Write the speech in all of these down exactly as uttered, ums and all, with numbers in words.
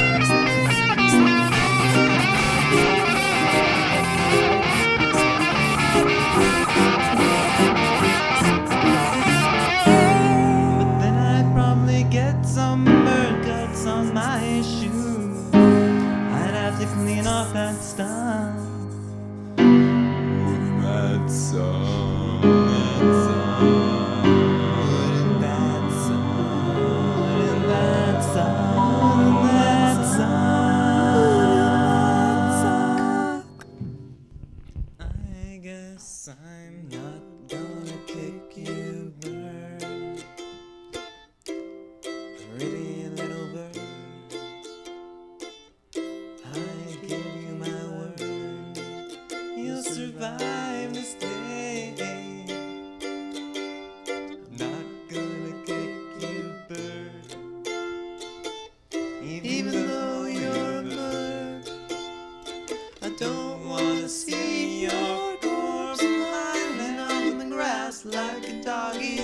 Some bird guts on my shoe. I'd have to clean off that stuff. That song, that song, that song, that song, that song. I guess I'm not gonna kick you, bird. Pretty little bird, I give you my word, you'll survive this day. I'm not gonna kick you, bird, even though you're a bird. I don't wanna see your corpse lying on the grass like a doggy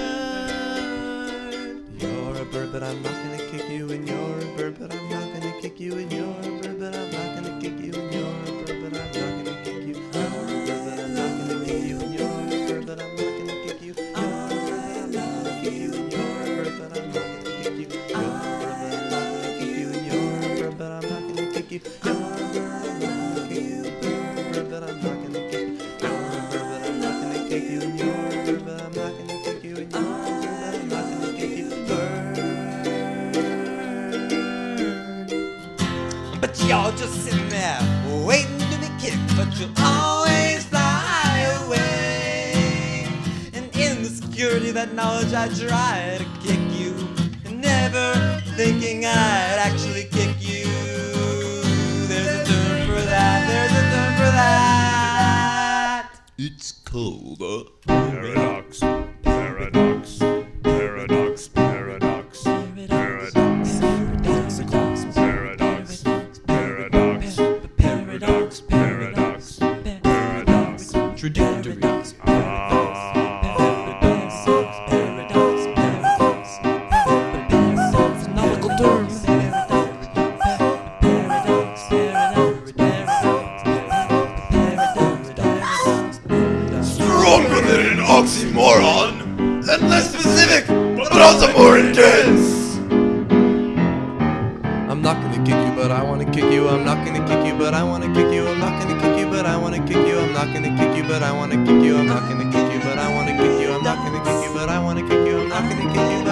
turd. You're a bird, but I'm not gonna kick you, and you're a bird, but I'm not gonna kick you, and you're a bird, but I'm not gonna kick you, and you're a bird, but I'm not gonna kick you. You're a bird, but I'm not gonna kick you, and you're a bird, but I'm not gonna kick you. You're a bird, but I'm not gonna kick you, and you're a bird, but I'm not gonna kick you. You're a bird, but I'm not gonna kick you, and you're a bird, but I'm not gonna kick you. You're a bird, but I'm not gonna kick you. You're a bird, but I'm not gonna kick you, and you're a bird, but I'm not gonna kick you, and you're a bird, but I'm not gonna kick you. But you're just sitting there waiting to be kicked, but you'll always fly away. And in the security of that knowledge, I try to kick you, and never thinking I'd actually kick you. There's a term for that, there's a term for that. It's called a paradox, paradox, paradox, paradox, paradox, paradox, paradox, paradox, paradox, paradox, paradox, contradictory. Stronger than an oxymoron, and less specific, but also more intense. I'm not gonna kick you, but I wanna kick you. I'm not gonna kick you, but I wanna kick you. I'm not gonna kick you, but I wanna kick you. I'm not gonna kick you, but I wanna kick you. I'm not gonna kick you, but I wanna kick you. I'm not gonna kick you, but I wanna kick you. I'm not gonna kick you.